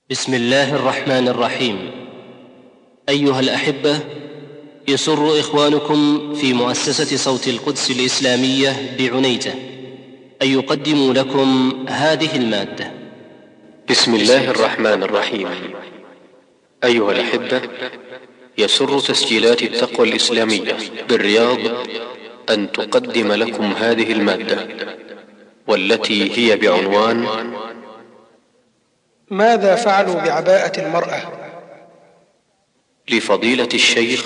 بسم الله الرحمن الرحيم. أيها الأحبة، يسر إخوانكم في مؤسسة صوت القدس الإسلامية بعنيزة أن يقدموا لكم هذه المادة. بسم الله الرحمن الرحيم. أيها الأحبة، يسر تسجيلات التقوى الإسلامية بالرياض أن تقدم لكم هذه المادة، والتي هي بعنوان: ماذا فعلوا بعباءة المرأة؟ لفضيلة الشيخ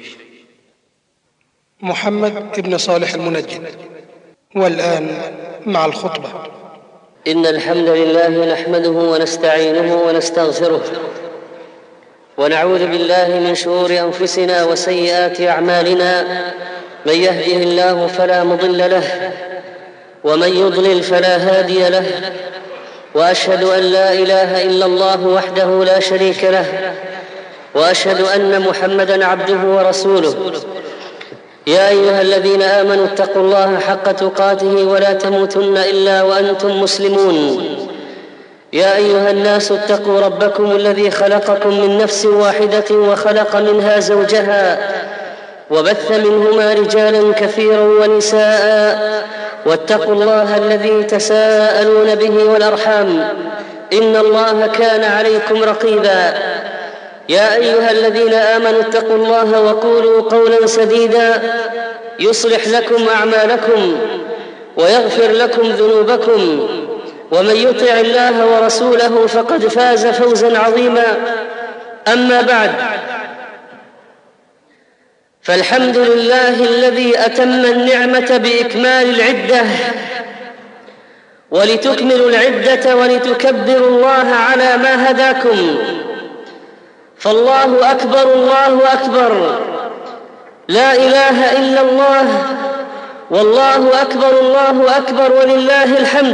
محمد بن صالح المنجد. والآن مع الخطبة. إن الحمد لله نحمده ونستعينه ونستغفره، ونعوذ بالله من شرور أنفسنا وسيئات أعمالنا. من يهده الله فلا مضل له، ومن يضلل فلا هادي له. وأشهد أن لا إله إلا الله وحده لا شريك له، وأشهد أن محمدًا عبده ورسوله. يا أيها الذين آمنوا اتقوا الله حق تقاته ولا تموتن إلا وأنتم مسلمون. يا أيها الناس اتقوا ربكم الذي خلقكم من نفس واحدة وخلق منها زوجها، وبث منهما رجالا كثيرا ونساء. واتقوا الله الذي تساءلون به والأرحام، إن الله كان عليكم رقيبا. يا أيها الذين آمنوا اتقوا الله وقولوا قولا سديدا يصلح لكم أعمالكم ويغفر لكم ذنوبكم، ومن يطع الله ورسوله فقد فاز فوزا عظيما. أما بعد، فالحمد لله الذي أتم النعمة بإكمال العدة، ولتكملوا العدة ولتكبروا الله على ما هداكم. فالله أكبر، الله أكبر، لا إله إلا الله، والله أكبر، الله أكبر، ولله الحمد.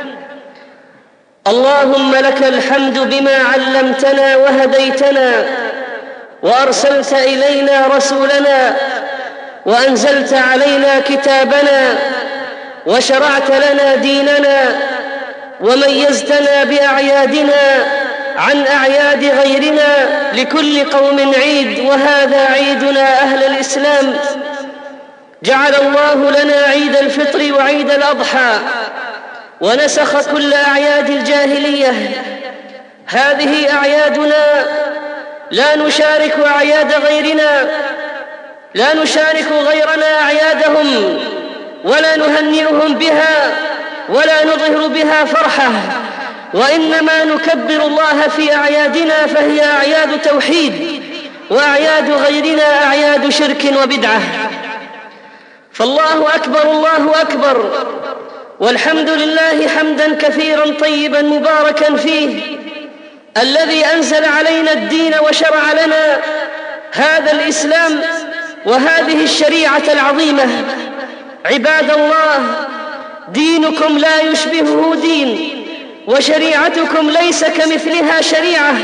اللهم لك الحمد بما علمتنا وهديتنا، وأرسلت إلينا رسولنا، وأنزلت علينا كتابنا، وشرعت لنا ديننا، وميزتنا بأعيادنا عن أعياد غيرنا. لكل قوم عيد، وهذا عيدنا أهل الإسلام. جعل الله لنا عيد الفطر وعيد الأضحى، ونسخ كل أعياد الجاهلية. هذه أعيادنا، لا نشارك أعياد غيرنا، لا نشارك غيرنا أعيادهم، ولا نهنئهم بها، ولا نظهر بها فرحة، وإنما نكبر الله في أعيادنا، فهي أعياد توحيد، وأعياد غيرنا أعياد شرك وبدعة. فالله أكبر، الله أكبر، والحمد لله حمداً كثيراً طيباً مباركاً فيه، الذي أنزل علينا الدين وشرع لنا هذا الإسلام وهذه الشريعة العظيمة. عباد الله، دينكم لا يشبهه دين، وشريعتكم ليس كمثلها شريعة.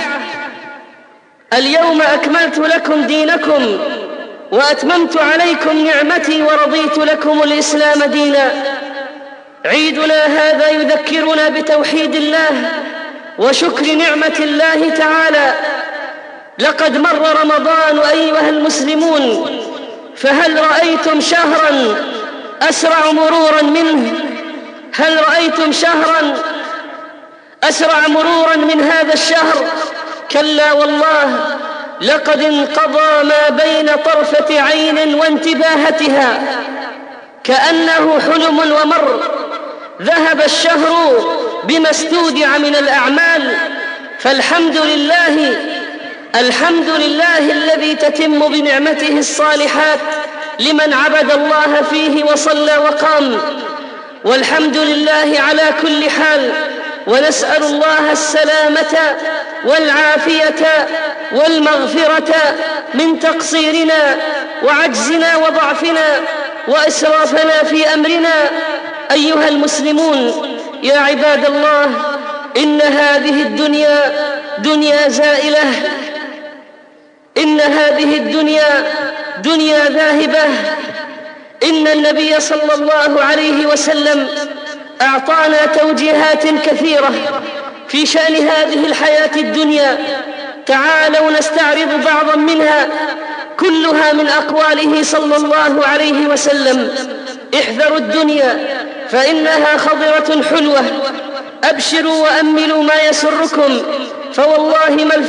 اليوم أكملت لكم دينكم، وأتممت عليكم نعمتي، ورضيت لكم الإسلام دينا. عيدنا هذا يذكرنا بتوحيد الله وشكر نعمة الله تعالى. لقد مر رمضان أيها المسلمون، فهل رأيتم شهرا أسرع مرورا منه؟ هل رأيتم شهرا أسرع مرورا من هذا الشهر؟ كلا والله، لقد انقضى ما بين طرفة عين وانتباهتها، كأنه حلم ومر. ذهب الشهر بما استودع من الأعمال. فالحمد لله، الحمد لله الذي تتم بنعمته الصالحات لمن عبد الله فيه وصلى وقام. والحمد لله على كل حال، ونسأل الله السلامة والعافية والمغفرة من تقصيرنا وعجزنا وضعفنا وإسرافنا في أمرنا. أيها المسلمون، يا عباد الله، إن هذه الدنيا دنيا زائلة، إن هذه الدنيا دنيا ذاهبة. إن النبي صلى الله عليه وسلم أعطانا توجيهات كثيرة في شأن هذه الحياة الدنيا. تعالوا نستعرض بعضا منها، كلها من أقواله صلى الله عليه وسلم: احذروا الدنيا فإنها خضرة حلوة، أبشروا وأملوا ما يسركم، فوالله ما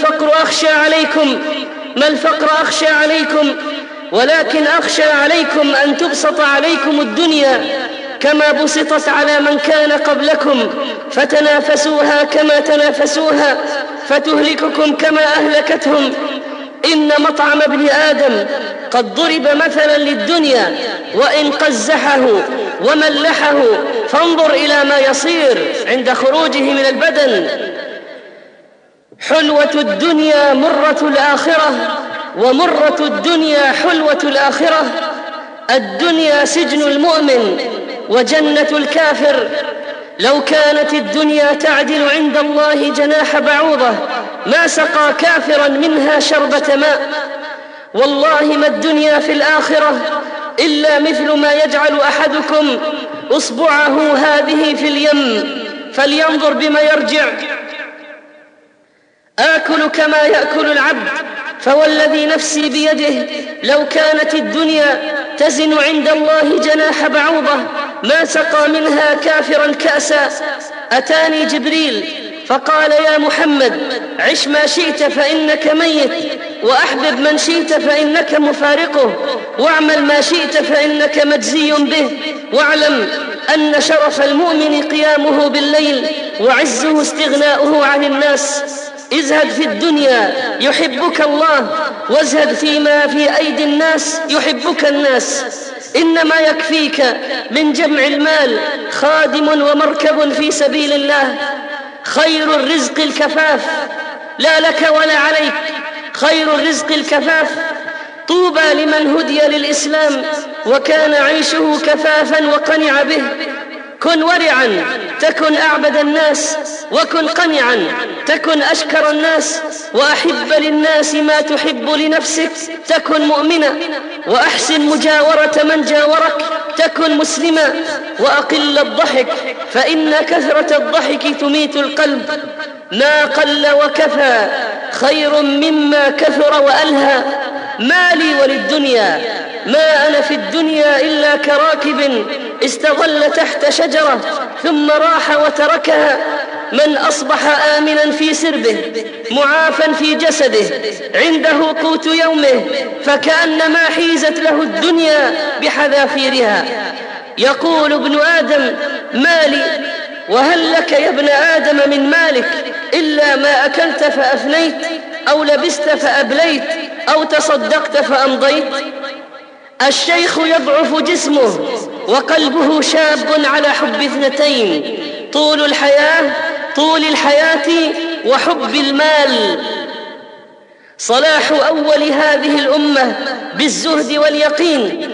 الفقر أخشى عليكم، ولكن أخشى عليكم أن تبسط عليكم الدنيا كما بسطت على من كان قبلكم، فتنافسوها كما تنافسوها، فتهلككم كما أهلكتهم. إن مطعم ابن آدم قد ضرب مثلا للدنيا، وإن قزحه وملحه فانظر إلى ما يصير عند خروجه من البدن. حلوة الدنيا مرة الآخرة، ومرة الدنيا حلوة الآخرة. الدنيا سجن المؤمن وجنة الكافر. لو كانت الدنيا تعدل عند الله جناح بعوضة ما سقى كافرا منها شربة ماء. والله ما الدنيا في الآخرة إلا مثل ما يجعل أحدكم أصبعه هذه في اليم فلينظر بما يرجع. آكل كما يأكل العبد، فوالذي نفسي بيده لو كانت الدنيا تزن عند الله جناح بعوضة ما سقى منها كافرا كأسا. أتاني جبريل فقال: يا محمد، عش ما شئت فإنك ميت، وأحبب من شئت فإنك مفارقه، واعمل ما شئت فإنك مجزي به، واعلم أن شرف المؤمن قيامه بالليل، وعزه استغناؤه عن الناس. ازهد في الدنيا يحبك الله، وازهد فيما في أيدي الناس يحبك الناس. إنما يكفيك من جمع المال خادم ومركب في سبيل الله. خير الرزق الكفاف، لا لك ولا عليك، خير الرزق الكفاف. طوبى لمن هدي للإسلام وكان عيشه كفافا وقنع به. كن ورعا تكن أعبد الناس، وكن قنعا تكن أشكر الناس، وأحب للناس ما تحب لنفسك تكن مؤمنا، وأحسن مجاورة من جاورك تكن مسلما، وأقل الضحك فإن كثرة الضحك تميت القلب. ما قل وكفى خير مما كثر وألهى. ما لي وللدنيا، ما أنا في الدنيا إلا كراكب استظل تحت شجرة ثم راح وتركها. من أصبح آمنا في سربه معافا في جسده عنده قوت يومه فكأنما حيزت له الدنيا بحذافيرها. يقول ابن آدم: مالي، وهل لك يا ابن آدم من مالك إلا ما أكلت فأفنيت، أو لبست فأبليت، أو تصدقت فأمضيت. الشيخ يضعف جسمه وقلبه شاب على حب اثنتين: طول الحياة وحب المال. صلاح أول هذه الأمة بالزهد واليقين،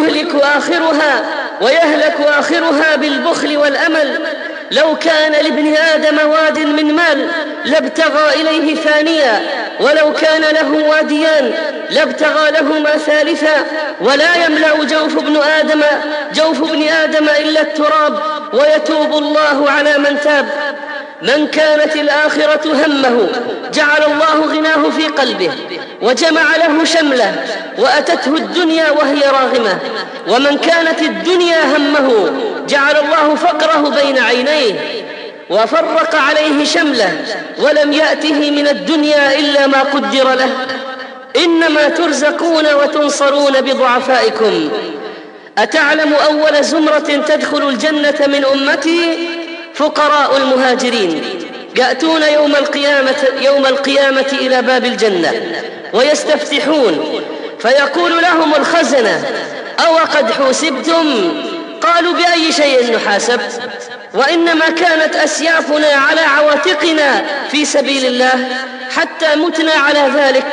ويهلك آخرها بالبخل والأمل. لو كان لابن آدم واد من مال لابتغى إليه ثانيا، ولو كان له واديان لابتغى لهما ثالثا. ولا يملأ جوف ابن آدم إلا التراب، ويتوب الله على من تاب. من كانت الآخرة همه جعل الله غناه في قلبه وجمع له شمله، وأتته الدنيا وهي راغمة. ومن كانت الدنيا همه جعل الله فقره بين عينيه وفرق عليه شمله، ولم يأته من الدنيا إلا ما قدر له. إنما ترزقون وتنصرون بضعفائكم. أتعلم أول زمرة تدخل الجنة من أمتي؟ فقراء المهاجرين يأتون يوم القيامة إلى باب الجنة ويستفتحون، فيقول لهم الخزنة: أو قد حوسبتم؟ قالوا: بأي شيء نحاسب؟ وإنما كانت أسيافنا على عواتقنا في سبيل الله حتى متنا على ذلك.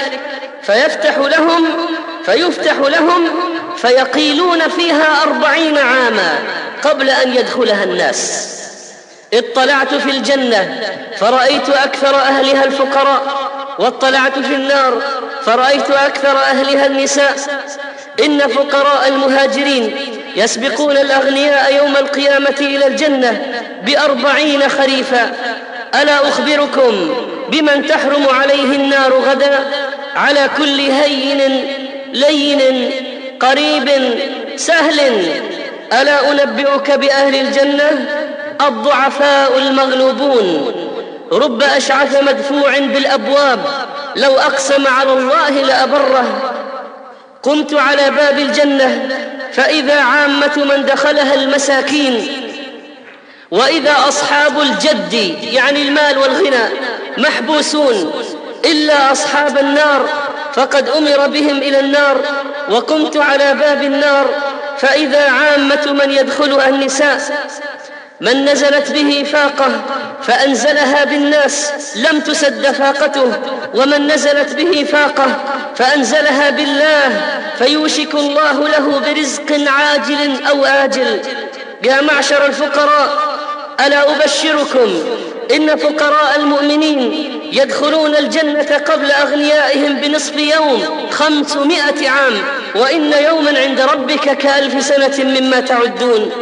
فيفتح لهم فيقيلون فيها 40 عاما قبل أن يدخلها الناس. اطلعت في الجنة فرأيت أكثر أهلها الفقراء، واطلعت في النار فرأيت أكثر أهلها النساء. إن فقراء المهاجرين يسبقون الأغنياء يوم القيامة إلى الجنة ب40 خريفا، ألا أخبركم بمن تحرم عليه النار غدا؟ على كل هين لين قريب سهل. ألا أنبئك بأهل الجنة؟ الضعفاء المغلوبون، رب أشعث مدفوع بالأبواب لو أقسم على الله لأبره. قمت على باب الجنة فإذا عامة من دخلها المساكين، وإذا أصحاب الجد يعني المال والغنى محبوسون، إلا أصحاب النار فقد أمر بهم إلى النار. وقمت على باب النار فإذا عامة من يدخلها النساء، من نزلت به فاقة فأنزلها بالناس لم تسد فاقته، ومن نزلت به فاقة فأنزلها بالله فيوشك الله له برزق عاجل أو آجل. يا معشر الفقراء، ألا أبشركم إن فقراء المؤمنين يدخلون الجنة قبل أغنيائهم بنصف يوم 500 عام، وإن يوما عند ربك كألف سنة مما تعدون.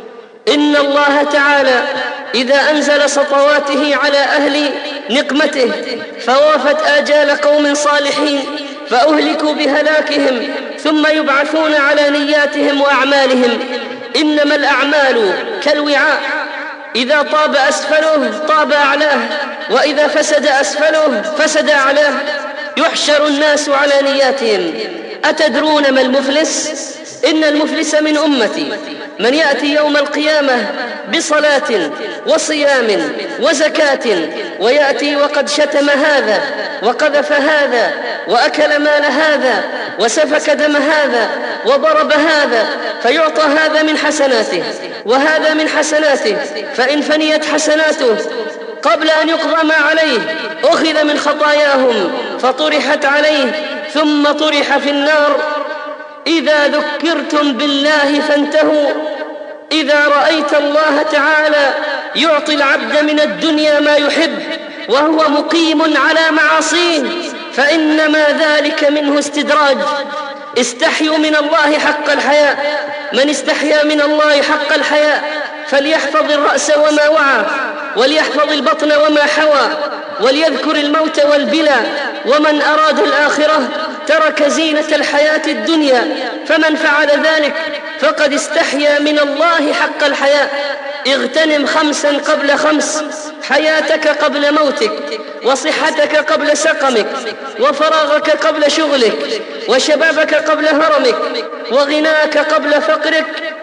إن الله تعالى إذا أنزل سطواته على أهل نقمته فوافت آجال قوم صالحين فأهلكوا بهلاكهم ثم يبعثون على نياتهم وأعمالهم. إنما الأعمال كالوعاء، إذا طاب أسفله طاب أعلاه، وإذا فسد أسفله فسد أعلاه. يحشر الناس على نياتهم. أتدرون ما المفلس؟ إن المفلس من أمتي من يأتي يوم القيامة بصلاة وصيام وزكاة، ويأتي وقد شتم هذا وقذف هذا وأكل مال هذا وسفك دم هذا وضرب هذا، فيعطى هذا من حسناته وهذا من حسناته، فإن فنيت حسناته قبل أن يقضى ما عليه أخذ من خطاياهم فطرحت عليه ثم طرح في النار. إذا ذكرتم بالله فانتهوا. إذا رأيت الله تعالى يعطي العبد من الدنيا ما يحب وهو مقيم على معاصيه فإنما ذلك منه استدراج. استحيوا من الله حق الحياء. من استحيا من الله حق الحياء فليحفظ الرأس وما وعى، وليحفظ البطن وما حوى، وليذكر الموت والبلى. ومن أراد الآخرة ترك زينة الحياة الدنيا، فمن فعل ذلك فقد استحيا من الله حق الحياء. اغتنم 5 قبل 5، حياتك قبل موتك، وصحتك قبل سقمك، وفراغك قبل شغلك، وشبابك قبل هرمك، وغناك قبل فقرك.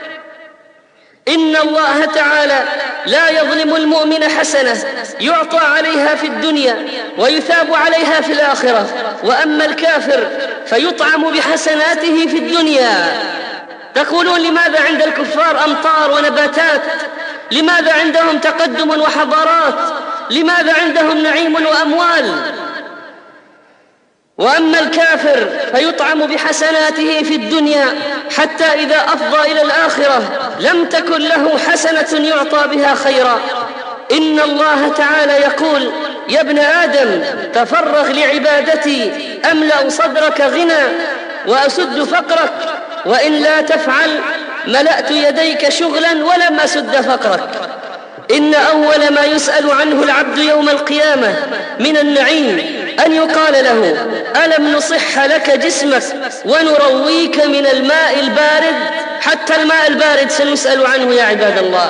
إن الله تعالى لا يظلم المؤمن حسنة يعطى عليها في الدنيا ويثاب عليها في الآخرة، وأما الكافر فيطعم بحسناته في الدنيا. تقولون لماذا عند الكفار أمطار ونباتات؟ لماذا عندهم تقدم وحضارات؟ لماذا عندهم نعيم وأموال؟ وأما الكافر فيطعم بحسناته في الدنيا حتى إذا أفضى إلى الآخرة لم تكن له حسنة يعطى بها خيرا. إن الله تعالى يقول: يا ابن آدم تفرغ لعبادتي أملأ صدرك غنى وأسد فقرك، وإن لا تفعل ملأت يديك شغلا ولم أسد فقرك. إن أول ما يسأل عنه العبد يوم القيامة من النعيم أن يقال له: ألم نصح لك جسمك ونرويك من الماء البارد؟ حتى الماء البارد سنسأل عنه يا عباد الله.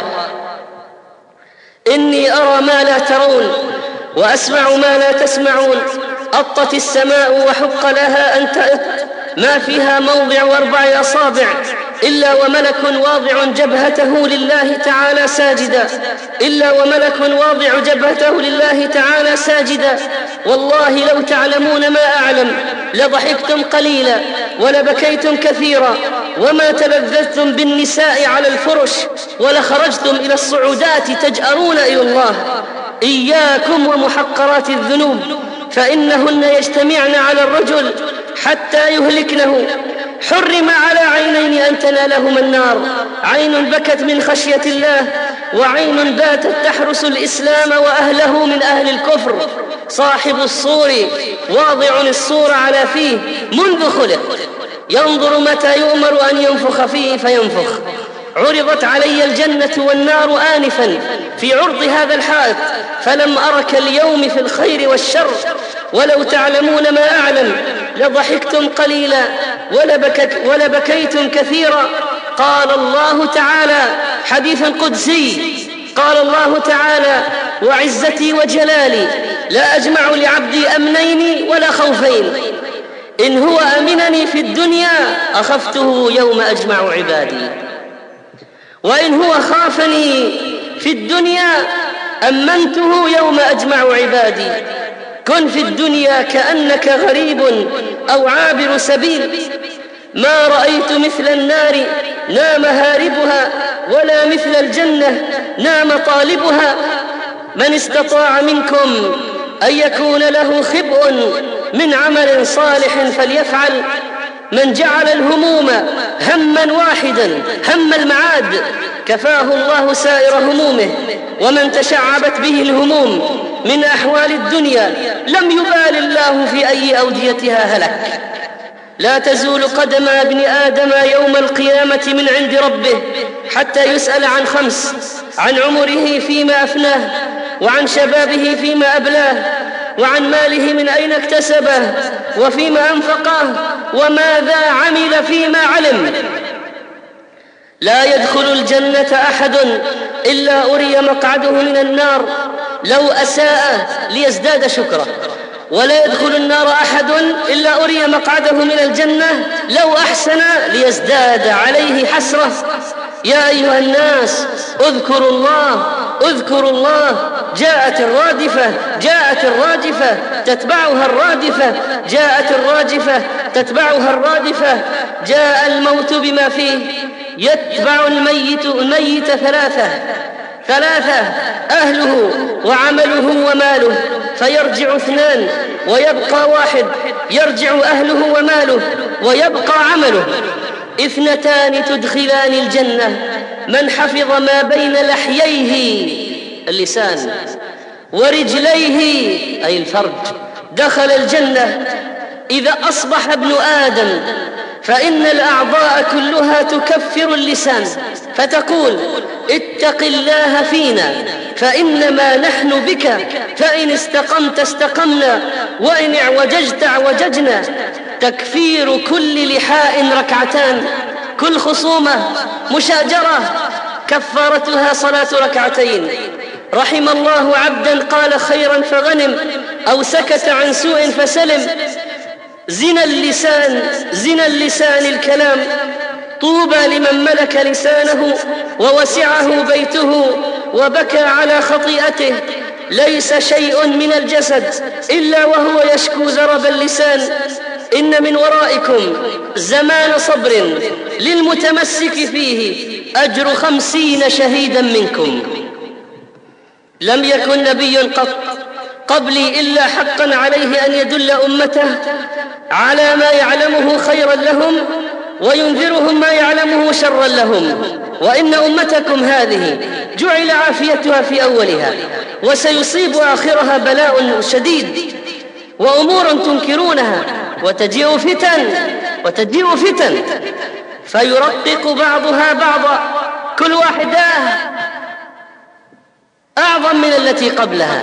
إني أرى ما لا ترون وأسمع ما لا تسمعون. أطت السماء وحق لها أن تأت، ما فيها موضع 4 أصابع إلا وملك واضع جبهته لله تعالى ساجدا، إلا وملك واضع جبهته لله تعالى ساجدا. والله لو تعلمون ما أعلم لضحكتم قليلا ولبكيتم كثيرا، وما تلذذتم بالنساء على الفرش ولخرجتم إلى الصعودات تجأرون إلى الله. إياكم ومحقرات الذنوب، فإنهن يجتمعن على الرجل حتى يهلكنه. حرم على عينين أن تنالهما النار: عين بكت من خشية الله، وعين باتت تحرس الإسلام وأهله من أهل الكفر. صاحب الصور واضع الصور على فيه منذ خلق، ينظر متى يؤمر أن ينفخ فيه فينفخ. عرضت علي الجنة والنار آنفا في عرض هذا الحائط، فلم أرك اليوم في الخير والشر، ولو تعلمون ما أعلم لضحكتم قليلا ولبكيتم كثيرا. قال الله تعالى حديثا قدسي، قال الله تعالى: وعزتي وجلالي لا أجمع لعبدي أمنين ولا خوفين، إن هو أمنني في الدنيا أخفته يوم أجمع عبادي، وإن هو خافني في الدنيا أمنته يوم أجمع عبادي. كن في الدنيا كأنك غريب أو عابر سبيل. ما رأيت مثل النار نام هاربها، ولا مثل الجنة نام طالبها. من استطاع منكم أن يكون له خبء من عمل صالح فليفعل. من جعل الهموم هما واحدا، هم المعاد، كفاه الله سائر همومه. ومن تشعبت به الهموم من أحوال الدنيا لم يبال الله في أي أوديتها هلك. لا تزول قدم ابن آدم يوم القيامة من عند ربه حتى يسأل عن 5: عن عمره فيما أفناه، وعن شبابه فيما أبلاه، وعن ماله من أين اكتسبه، وفيما أنفقه، وماذا عمل فيما علم. لا يدخل الجنة أحد إلا أري مقعده من النار لو أساء ليزداد شكره، ولا يدخل النار أحد إلا أري مقعده من الجنة لو أحسن ليزداد عليه حسرة. يا أيها الناس اذكروا الله، اذكروا الله. جاءت الرادفة، جاءت الراجفة تتبعها الرادفة، جاءت الراجفة تتبعها الرادفة. جاء الموت بما فيه، يتبع الميت ثلاثة: أهله وعمله وماله، فيرجع 2 ويبقى 1. يرجع أهله وماله ويبقى عمله. 2 تدخلان الجنة: من حفظ ما بين لحييه اللسان ورجليه أي الفرج دخل الجنة. إذا أصبح ابن آدم فإن الأعضاء كلها تكفر اللسان فتقول: اتق الله فينا فإنما نحن بك، فإن استقمت استقمنا، وإن اعوججت اعوججنا. تكفير كل لحاء 2، كل خصومة مشاجرة كفارتها صلاة 2. رحم الله عبدا قال خيرا فغنم، أو سكت عن سوء فسلم. زنا اللسان الكلام. طوبى لمن ملك لسانه ووسعه بيته وبكى على خطيئته. ليس شيء من الجسد إلا وهو يشكو ذرب اللسان. إن من ورائكم زمان صبر للمتمسك فيه أجر 50 شهيدا منكم. لم يكن نبي قط قبلي إلا حقا عليه أن يدل أمته على ما يعلمه خيرا لهم وينذرهم ما يعلمه شرا لهم. وإن أمتكم هذه جعل عافيتها في أولها، وسيصيب آخرها بلاء شديد وأمور تنكرونها، وتجيء فتن فيرقق بعضها بعضا، كل واحدة أعظم من التي قبلها،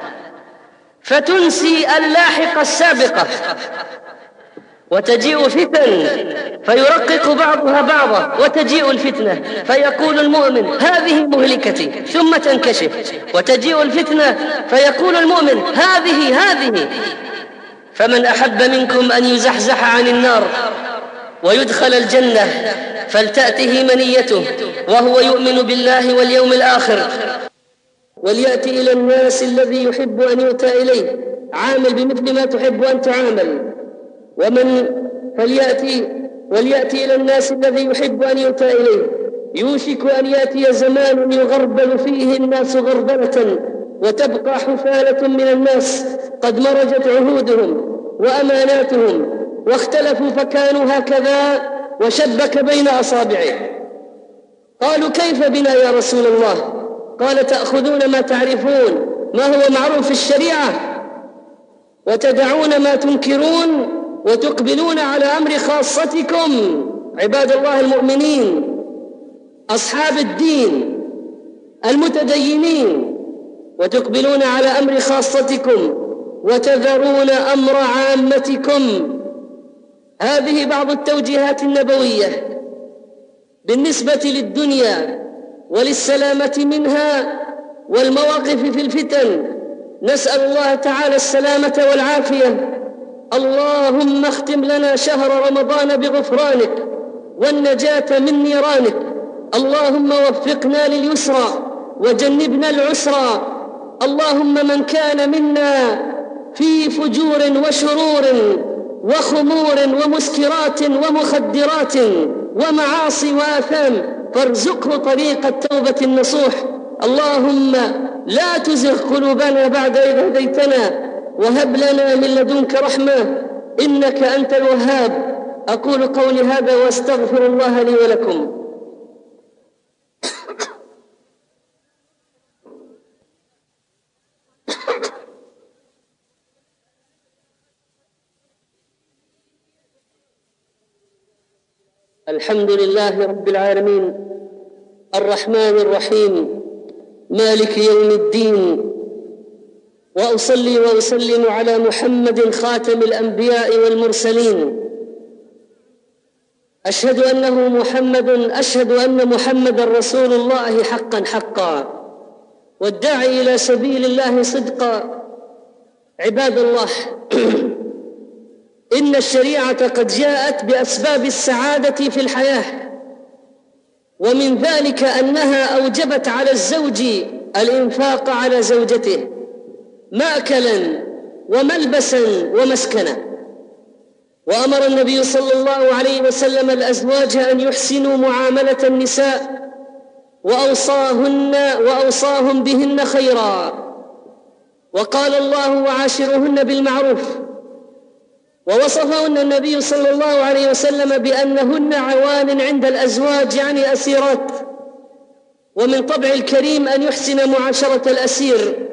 فتنسي اللاحق السابقة. وتجيء فتن فيرقق بعضها بعضا، وتجيء الفتنة فيقول المؤمن هذه مهلكتي، ثم تنكشف. وتجيء الفتنة فيقول المؤمن هذه. فمن أحب منكم أن يزحزح عن النار ويدخل الجنة فلتأته منيته وهو يؤمن بالله واليوم الآخر، وليأتي إلى الناس الذي يحب أن يؤتى إليه، عامل بمثل ما تحب أن تعامل. وليأتي إلى الناس الذي يحب أن يؤتى إليه. يوشك أن يأتي زمان يغربل فيه الناس غربلة، وتبقى حفالة من الناس قد مرجت عهودهم وأماناتهم، واختلفوا فكانوا هكذا، وشبك بين أصابعه. قالوا كيف بنا يا رسول الله؟ قال تأخذون ما تعرفون، ما هو معروف في الشريعة، وتدعون ما تنكرون، وتقبلون على أمر خاصتكم عباد الله المؤمنين. أصحاب الدين المتدينين، وتقبلون على أمر خاصتكم وتذرون أمر عامتكم. هذه بعض التوجيهات النبوية بالنسبة للدنيا وللسلامة منها والمواقف في الفتن. نسأل الله تعالى السلامة والعافية. اللهم اختم لنا شهر رمضان بغفرانك والنجاة من نيرانك. اللهم وفقنا لليسرى وجنبنا العسرى. اللهم من كان منا في فجور وشرور وخمور ومسكرات ومخدرات ومعاصي وآثام فارزقه طريق التوبة النصوح. اللهم لا تزغ قلوبنا بعد إذ هديتنا وهب لنا من لدنك رحمة إنك أنت الوهاب. أقول قولي هذا وأستغفر الله لي ولكم. الحمد لله رب العالمين الرحمن الرحيم مالك يوم الدين، وأصلي وأسلم على محمد خاتم الأنبياء والمرسلين. أشهد أن محمد رسول الله حقا حقا والداعي إلى سبيل الله صدقا. عباد الله، إن الشريعة قد جاءت بأسباب السعادة في الحياة، ومن ذلك أنها أوجبت على الزوج الإنفاق على زوجته مأكلا وملبسا ومسكنا. وأمر النبي صلى الله عليه وسلم الأزواج أن يحسنوا معاملة النساء، وأوصاهم بهن خيرا، وقال الله وعاشرهن بالمعروف. ووصفهن النبي صلى الله عليه وسلم بأنهن عوان عند الأزواج، يعني أسيرات. ومن طبع الكريم أن يحسن معاشرة الأسير.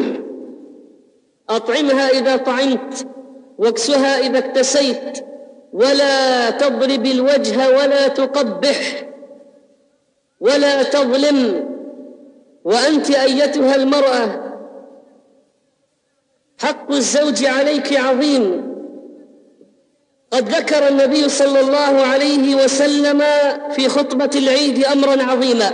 أطعمها إذا طعمت واكسها إذا اكتسيت، ولا تضرب الوجه ولا تقبح ولا تظلم. وأنت أيتها المرأة حق الزوج عليك عظيم. قد ذكر النبي صلى الله عليه وسلم في خطبة العيد أمرا عظيما،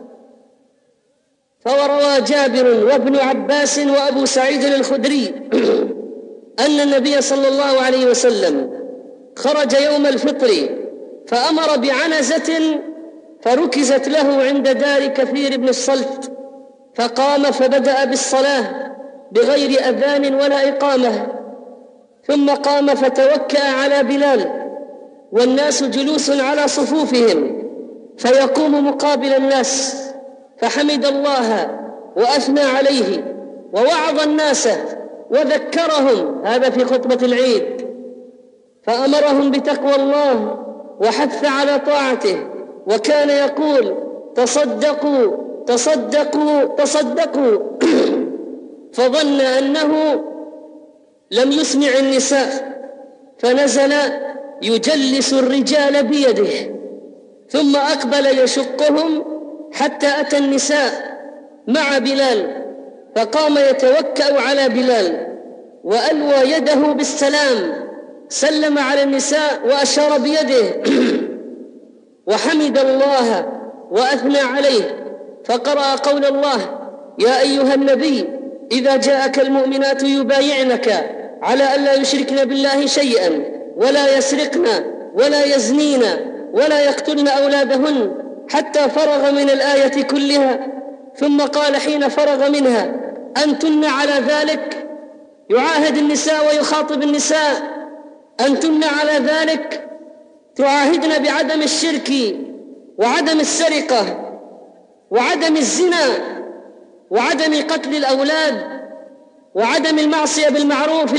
فروى جابر وابن عباس وأبو سعيد الخدري أن النبي صلى الله عليه وسلم خرج يوم الفطر فأمر بعنزة فركزت له عند دار كثير بن الصلت، فقام فبدأ بالصلاة بغير أذان ولا إقامة، ثم قام فتوكأ على بلال والناس جلوس على صفوفهم، فيقوم مقابل الناس فحمد الله وأثنى عليه ووعظ الناس وذكرهم، هذا في خطبة العيد، فأمرهم بتقوى الله وحث على طاعته، وكان يقول تصدقوا تصدقوا تصدقوا فظن أنه لم يسمع النساء فنزل يجلس الرجال بيده، ثم أقبل يشقهم حتى أتى النساء مع بلال، فقام يتوكأ على بلال وألوى يده بالسلام، سلم على النساء وأشار بيده وحمد الله وأثنى عليه، فقرأ قول الله: يا أيها النبي إذا جاءك المؤمنات يبايعنك على ألا يشركن بالله شيئا ولا يسرقن ولا يزنين ولا يقتلن أولادهن، حتى فرغ من الآية كلها. ثم قال حين فرغ منها: أنتن على ذلك؟ يعاهد النساء ويخاطب النساء: أنتن على ذلك؟ تعاهدن بعدم الشرك وعدم السرقة وعدم الزنا وعدم قتل الأولاد وعدم المعصية بالمعروف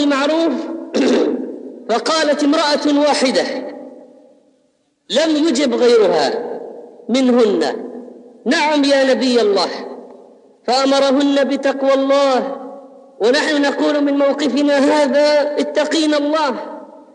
فقالت امرأة واحدة لم يجب غيرها منهن: نعم يا نبي الله. فأمرهن بتقوى الله، ونحن نقول من موقفنا هذا: اتقين الله.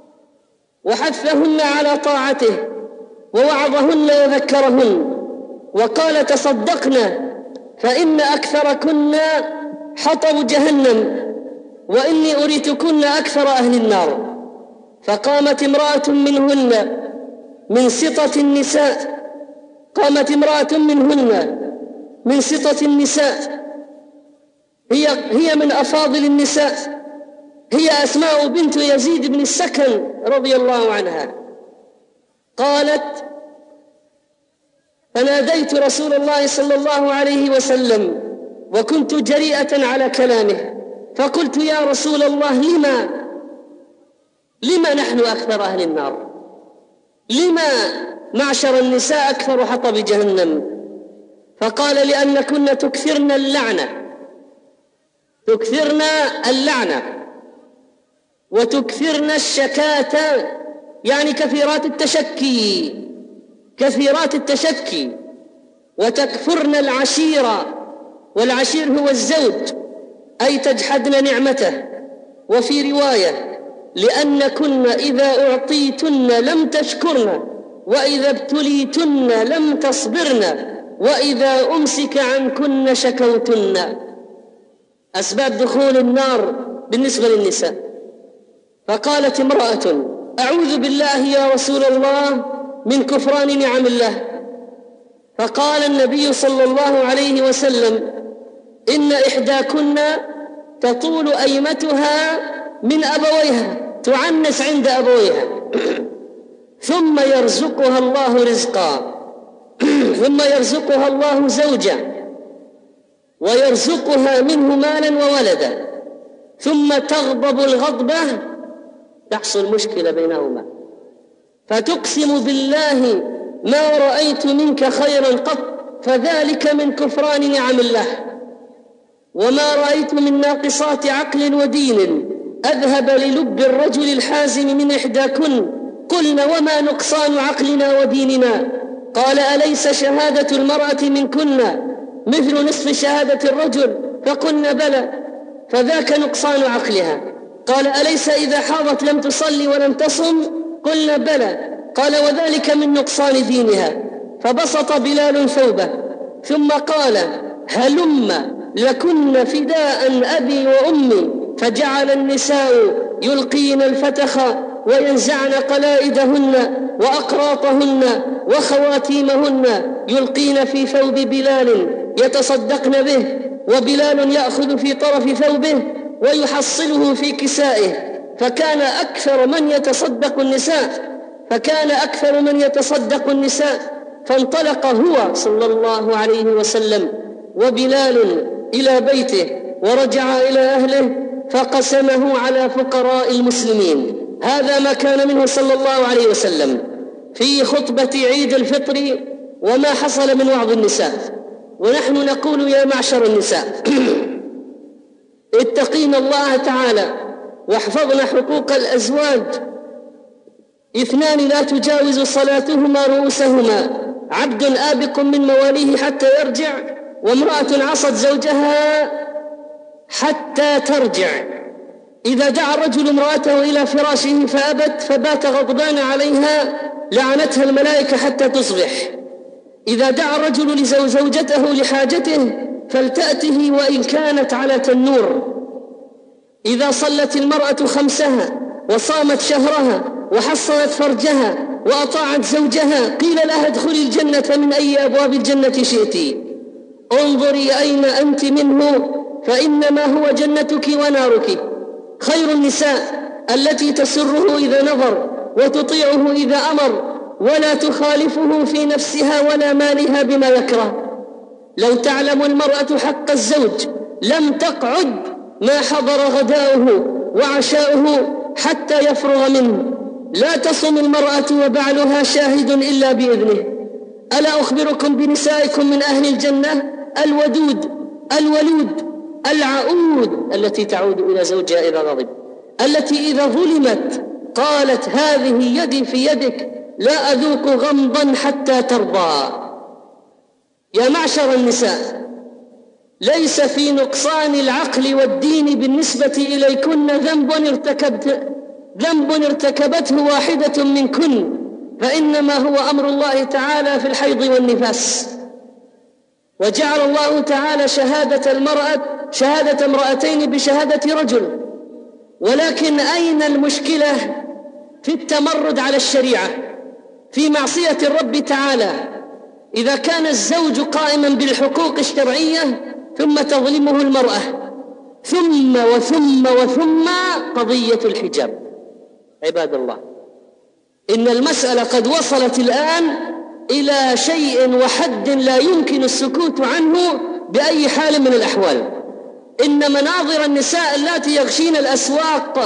وحثهن على طاعته ووعظهن وذكرهن، وقال تصدقنا فإن أكثركن حطب جهنم وإني أريتكن أكثر أهل النار. فقامت امرأة منهن من سطة النساء، قامت امرأة منهن من سطة النساء، هي من أفاضل النساء، هي أسماء بنت يزيد بن السكن رضي الله عنها. قالت: فناديت رسول الله صلى الله عليه وسلم وكنت جريئة على كلامه، فقلت: يا رسول الله، لما نحن أكثر أهل النار؟ لما معشر النساء أكثر حطب جهنم؟ فقال: لأنكن تكثرن اللعنة وتكثرن الشكاة، يعني كثيرات التشكي، وتكفرن العشيرة، والعشير هو الزوج، أي تجحدن نعمته. وفي رواية: لأنكن إذا أعطيتن لم تشكرن، وإذا ابتليتن لم تصبرن، وإذا أمسك عنكن شكوتن. أسباب دخول النار بالنسبة للنساء. فقالت امرأة: أعوذ بالله يا رسول الله من كفران نعم الله. فقال النبي صلى الله عليه وسلم: إن إحداكن تطول أيمتها من أبويها، تعنس عند أبويها، ثم يرزقها الله رزقا، ثم يرزقها الله زوجا، ويرزقها منه مالا وولدا، ثم تغضب الغضبة، تحصل مشكلة بينهما، فتقسم بالله ما رأيت منك خيرا قط، فذلك من كفران نعم الله. وما رأيت من ناقصات عقل ودين أذهب للب الرجل الحازم من إحداكن. قلنا: وما نقصان عقلنا وديننا؟ قال: أليس شهادة المرأة منكن مثل نصف شهادة الرجل؟ فقلنا: بلى. فذاك نقصان عقلها. قال: أليس إذا حاضت لم تصلي ولم تصم؟ قلنا: بلى. قال: وذلك من نقصان دينها. فبسط بلال ثوبه ثم قال: هلم لكن فداء أبي وأمي. فجعل النساء يلقين الفتخ وينزعن قلائدهن وأقراطهن وخواتيمهن، يلقين في ثوب بلال يتصدقن به، وبلال يأخذ في طرف ثوبه ويحصله في كسائه. فكان أكثر من يتصدق النساء. فانطلق هو صلى الله عليه وسلم وبلال إلى بيته، ورجع إلى أهله فقسمه على فقراء المسلمين. هذا ما كان منه صلى الله عليه وسلم في خطبة عيد الفطر وما حصل من وعظ النساء. ونحن نقول: يا معشر النساء، اتقين الله تعالى واحفظن حقوق الأزواج. 2 لا تجاوز صلاتهما رؤوسهما: عبد آبق من مواليه حتى يرجع، وامرأة عصت زوجها حتى ترجع. إذا دعا الرجل امرأته إلى فراشه فأبت فبات غضبان عليها لعنتها الملائكة حتى تصبح. إذا دعا الرجل زوجته لحاجته فلتأته وإن كانت على تنور. إذا صلت المرأة 5 وصامت شهرها وحصنت فرجها وأطاعت زوجها قيل لها: ادخلي الجنة من أي أبواب الجنة شئت. انظري أين أنت منه، فإنما هو جنتك ونارك. خير النساء التي تسره إذا نظر وتطيعه إذا أمر، ولا تخالفه في نفسها ولا مالها بما يكره. لو تعلم المرأة حق الزوج لم تقعد ما حضر غداؤه وعشاؤه حتى يفرغ منه. لا تصم المرأة وبعلها شاهد إلا بإذنه. ألا أخبركم بنسائكم من أهل الجنة؟ الودود، الولود، العؤود، التي تعود إلى زوجها إذا غضب، التي إذا ظلمت قالت: هذه يدي في يدك، لا أذوق غمضا حتى ترضى. يا معشر النساء، ليس في نقصان العقل والدين بالنسبة إليكن ذنب ارتكبته واحدة منكن، فإنما هو أمر الله تعالى في الحيض والنفاس. وجعل الله تعالى شهادة امرأتين بشهادة رجل. ولكن أين المشكلة في التمرد على الشريعة في معصية الرب تعالى؟ إذا كان الزوج قائما بالحقوق الشرعية ثم تظلمه المرأة، ثم قضية الحجاب. عباد الله، إن المسألة قد وصلت الآن إلى شيء وحد لا يمكن السكوت عنه بأي حال من الأحوال. إن مناظر النساء اللاتي يغشين الأسواق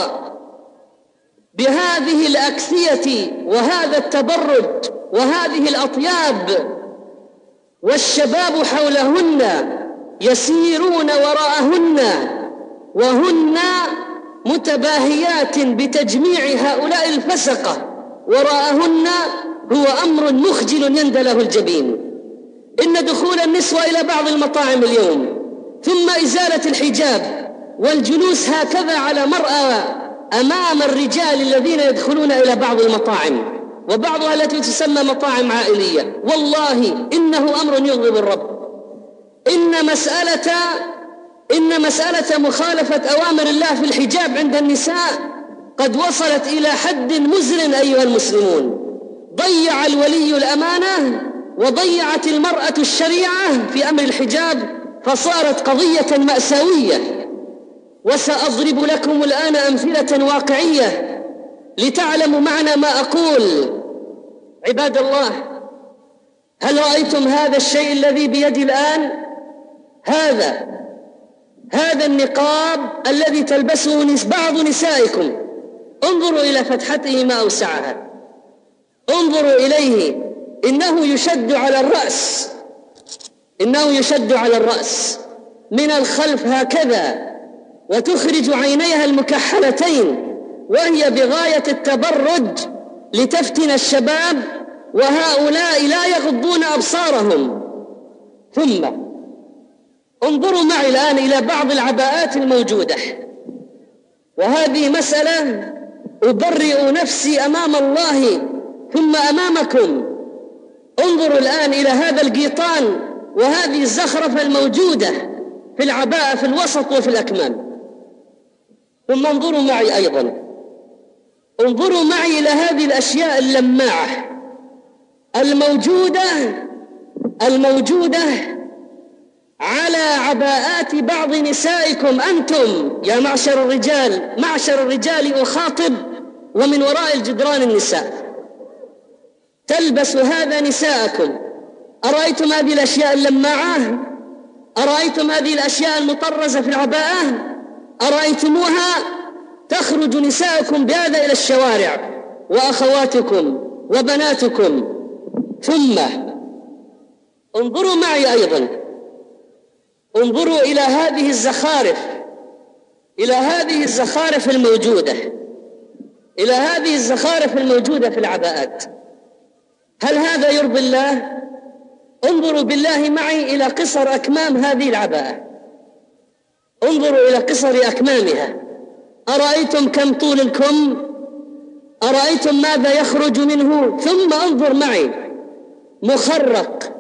بهذه الأكسية وهذا التبرج وهذه الأطياب والشباب حولهن يسيرون وراءهن وهن متباهيات بتجميع هؤلاء الفسقة وراءهن، هو أمر مخجل يندى له الجبين. إن دخول النسوة إلى بعض المطاعم اليوم ثم إزالة الحجاب والجلوس هكذا على مرأى أمام الرجال الذين يدخلون إلى بعض المطاعم، وبعضها التي تسمى مطاعم عائلية، والله إنه أمر يغضب الرب. إن مسألة مخالفة أوامر الله في الحجاب عند النساء قد وصلت إلى حد مزر أيها المسلمون. ضيع الولي الأمانة وضيعت المرأة الشريعة في أمر الحجاب، فصارت قضية مأساوية. وسأضرب لكم الآن أمثلة واقعية لتعلموا معنى ما أقول. عباد الله، هل رأيتم هذا الشيء الذي بيدي الآن؟ هذا النقاب الذي تلبسه بعض نسائكم، انظروا إلى فتحته ما أوسعها، انظروا إليه، إنه يشد على الرأس من الخلف هكذا، وتخرج عينيها المكحلتين وهي بغاية التبرج لتفتن الشباب، وهؤلاء لا يغضون أبصارهم. ثم انظروا معي الآن إلى بعض العباءات الموجودة، وهذه مسألة أبرئ نفسي أمام الله ثم أمامكم. انظروا الآن إلى هذا القيطان وهذه الزخرفة الموجودة في العباءة في الوسط وفي الأكمام. ثم انظروا معي أيضا، انظروا معي إلى هذه الأشياء اللماعة الموجودة على عباءات بعض نسائكم. أنتم يا معشر الرجال أخاطب، ومن وراء الجدران النساء، تلبس هذا نساءكم. أرأيتم هذه الأشياء اللماعة؟ أرأيتم هذه الأشياء المطرزة في العباءة؟ أرأيتموها؟ تخرج نساءكم بهذا إلى الشوارع، وأخواتكم وبناتكم. ثم انظروا معي أيضا، انظروا إلى هذه الزخارف الموجودة في العباءات. هل هذا يرضي الله؟ انظروا بالله معي إلى قصر أكمام هذه العباءة، انظروا إلى قصر أكمامها. أرأيتم كم طول الكم؟ أرأيتم ماذا يخرج منه؟ ثم انظر معي، مخرق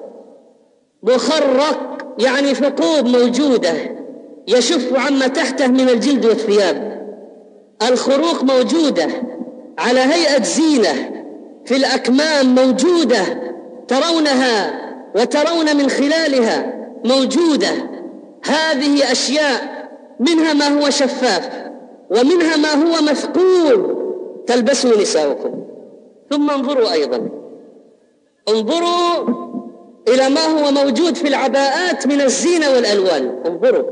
يعني ثقوب موجودة يشف عما تحته من الجلد والثياب. الخروق موجودة على هيئة زينة في الأكمام موجودة، ترونها وترون من خلالها موجودة. هذه أشياء منها ما هو شفاف ومنها ما هو مثقول تلبسه نساؤكم. ثم انظروا أيضا، انظروا إلى ما هو موجود في العباءات من الزينة والألوان.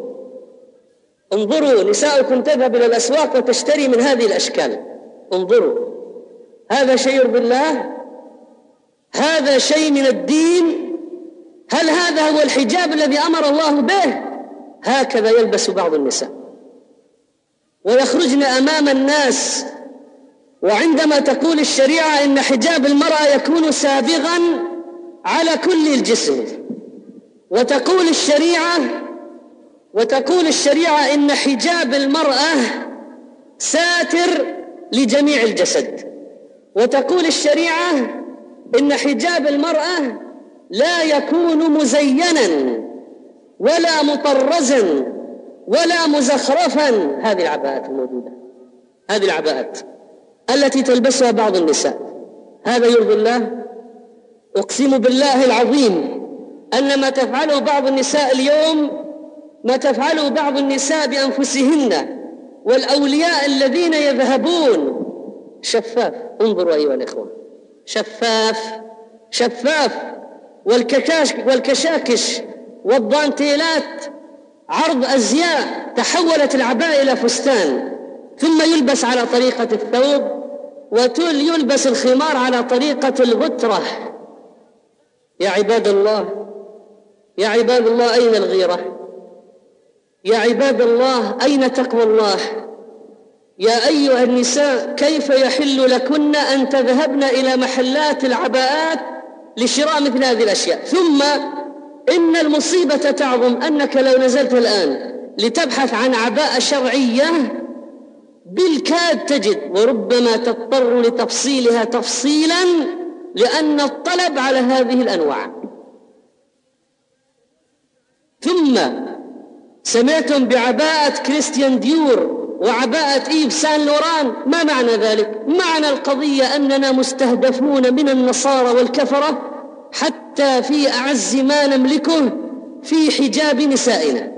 انظروا نساؤكم تذهب إلى الأسواق وتشتري من هذه الأشكال. انظروا، هذا شيء يرضي الله؟ هذا شيء من الدين؟ هل هذا هو الحجاب الذي أمر الله به؟ هكذا يلبس بعض النساء ويخرجن أمام الناس. وعندما تقول الشريعة إن حجاب المرأة يكون سابغا على كل الجسم، وتقول الشريعة إن حجاب المرأة ساتر لجميع الجسد، وتقول الشريعة إن حجاب المرأة لا يكون مزينا ولا مطرزا ولا مزخرفا. هذه العباءات الموجودة، هذه العباءات التي تلبسها بعض النساء، هذا يرضي الله؟ أقسم بالله العظيم أن ما تفعله بعض النساء اليوم، ما تفعله بعض النساء بأنفسهن والأولياء الذين يذهبون شفاف. انظروا أيها الإخوة، شفاف والكشاكش والضانتيلات، عرض أزياء تحولت العباءة إلى فستان، ثم يلبس على طريقة الثوب، ويلبس الخمار على طريقة الغترة. يا عباد الله، يا عباد الله، أين الغيرة؟ يا عباد الله، أين تقوى الله؟ يا أيها النساء، كيف يحل لكن أن تذهبن إلى محلات العباءات لشراء مثل هذه الأشياء؟ ثم إن المصيبة تعظم أنك لو نزلت الآن لتبحث عن عباءة شرعية بالكاد تجد، وربما تضطر لتفصيلها تفصيلا لأن الطلب على هذه الأنواع. ثم سمعتم بعباءة كريستيان ديور وعباءة إيف سان لوران. ما معنى ذلك؟ معنى القضية أننا مستهدفون من النصارى والكفرة حتى في أعز ما نملكه في حجاب نسائنا.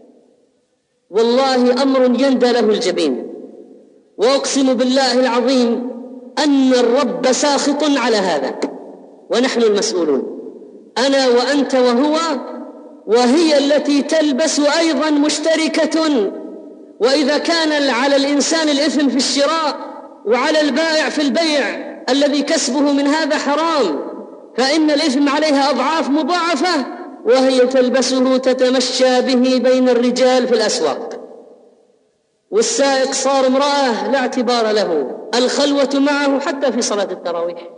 والله أمر يندى له الجبين، وأقسم بالله العظيم أن الرب ساخط على هذا، ونحن المسؤولون، أنا وأنت وهو، وهي التي تلبس أيضا مشتركة. وإذا كان على الإنسان الإثم في الشراء وعلى البائع في البيع الذي كسبه من هذا حرام، فإن الإثم عليها أضعاف مضاعفة، وهي تلبسه تتمشى به بين الرجال في الأسواق. والسائق صار امرأة لا اعتبار له، الخلوة معه حتى في صلاة التراويح،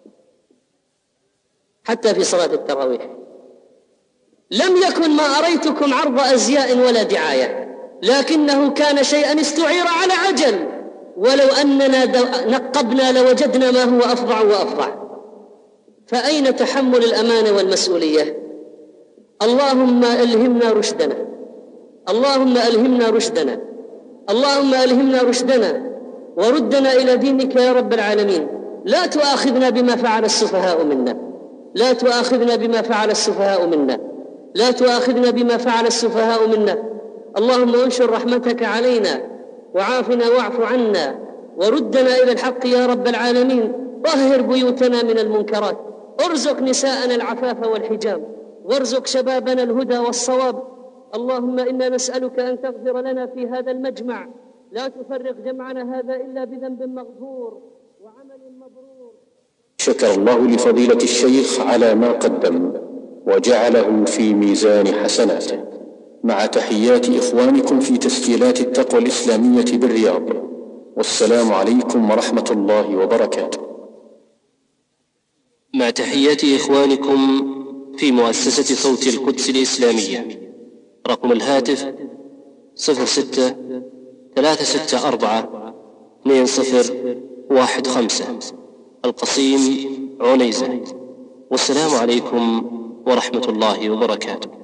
حتى في صلاة التراويح. لم يكن ما أريتكم عرض أزياء ولا دعاية، لكنه كان شيئا استعير على عجل، ولو أننا نقبنا لوجدنا ما هو أفظع وأفظع. فأين تحمل الأمانة والمسؤولية؟ اللهم ألهمنا رشدنا، اللهم ألهمنا رشدنا، اللهم ألهمنا رشدنا، وردنا إلى دينك يا رب العالمين. لا تؤاخذنا بما فعل السفهاء منا، لا تؤاخذنا بما فعل السفهاء منا، لا تؤاخذنا بما فعل السفهاء منا. اللهم انشر رحمتك علينا، وعافنا واعف عنا، وردنا إلى الحق يا رب العالمين. طهر بيوتنا من المنكرات، ارزق نساءنا العفاف والحجاب، وارزق شبابنا الهدى والصواب. اللهم إنا نسألك أن تغفر لنا في هذا المجمع، لا تفرق جمعنا هذا إلا بذنب مغفور وعمل مبرور. شكر الله لفضيلة الشيخ على ما قدم وجعله في ميزان حسناته، مع تحيات إخوانكم في تسجيلات التقوى الإسلامية بالرياض. والسلام عليكم ورحمة الله وبركاته. مع تحيات إخوانكم في مؤسسة صوت القدس الإسلامية. رقم الهاتف 06-364-2015، القصيم عنيزة. والسلام عليكم ورحمة الله وبركاته.